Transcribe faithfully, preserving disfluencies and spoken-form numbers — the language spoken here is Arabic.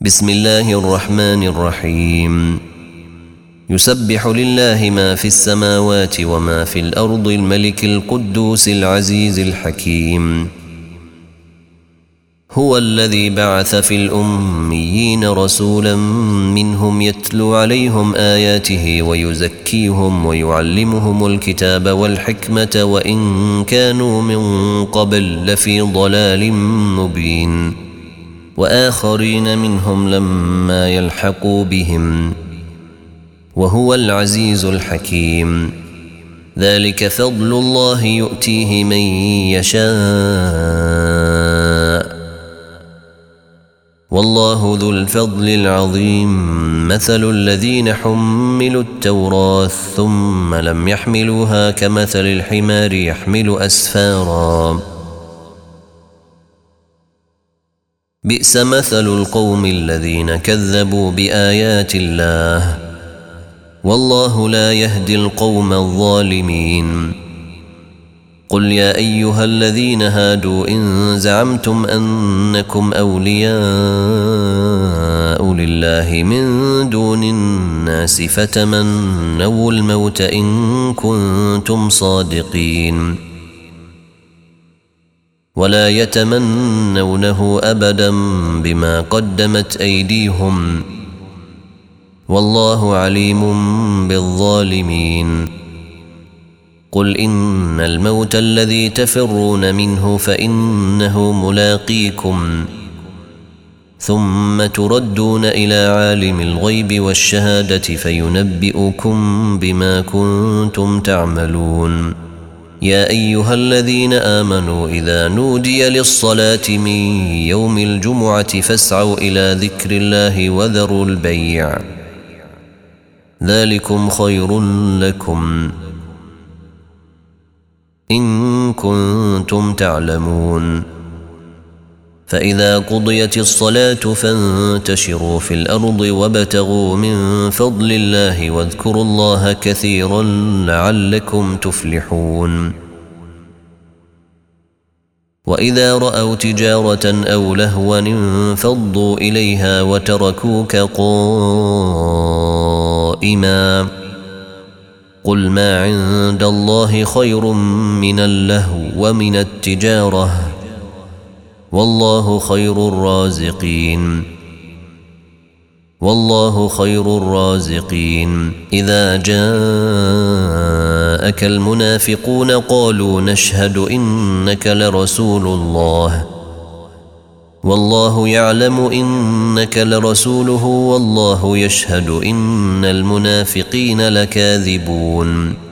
بسم الله الرحمن الرحيم. يسبح لله ما في السماوات وما في الأرض الملك القدوس العزيز الحكيم. هو الذي بعث في الأميين رسولا منهم يتلو عليهم آياته ويزكيهم ويعلمهم الكتاب والحكمة وإن كانوا من قبل لفي ضلال مبين، وآخرين منهم لما يلحقوا بهم، وهو العزيز الحكيم. ذلك فضل الله يؤتيه من يشاء، والله ذو الفضل العظيم. مثل الذين حملوا التوراة ثم لم يحملوها كمثل الحمار يحمل أسفارا، بئس مثل القوم الذين كذبوا بآيات الله، والله لا يهدي القوم الظالمين. قل يا أيها الذين هادوا إن زعمتم أنكم أولياء لله من دون الناس فتمنوا الموت إن كنتم صادقين، ولا يتمنونه أبدا بما قدمت أيديهم، والله عليم بالظالمين. قل إن الموت الذي تفرون منه فإنه ملاقيكم، ثم تردون إلى عالم الغيب والشهادة فينبئكم بما كنتم تعملون. يا أيها الذين آمنوا إذا نودي للصلاة من يوم الجمعة فاسعوا إلى ذكر الله وذروا البيع، ذلكم خير لكم إن كنتم تعلمون. فإذا قضيت الصلاة فانتشروا في الأرض وابتغوا من فضل الله واذكروا الله كثيرا لعلكم تفلحون. وإذا رأوا تجارة أو لهوا انفضوا إليها وتركوك قائما، قل ما عند الله خير من اللهو ومن التجارة، والله خير الرازقين والله خير الرازقين. إذا جاءك المنافقون قالوا نشهد إنك لرسول الله، والله يعلم إنك لرسوله والله يشهد إن المنافقين لكاذبون.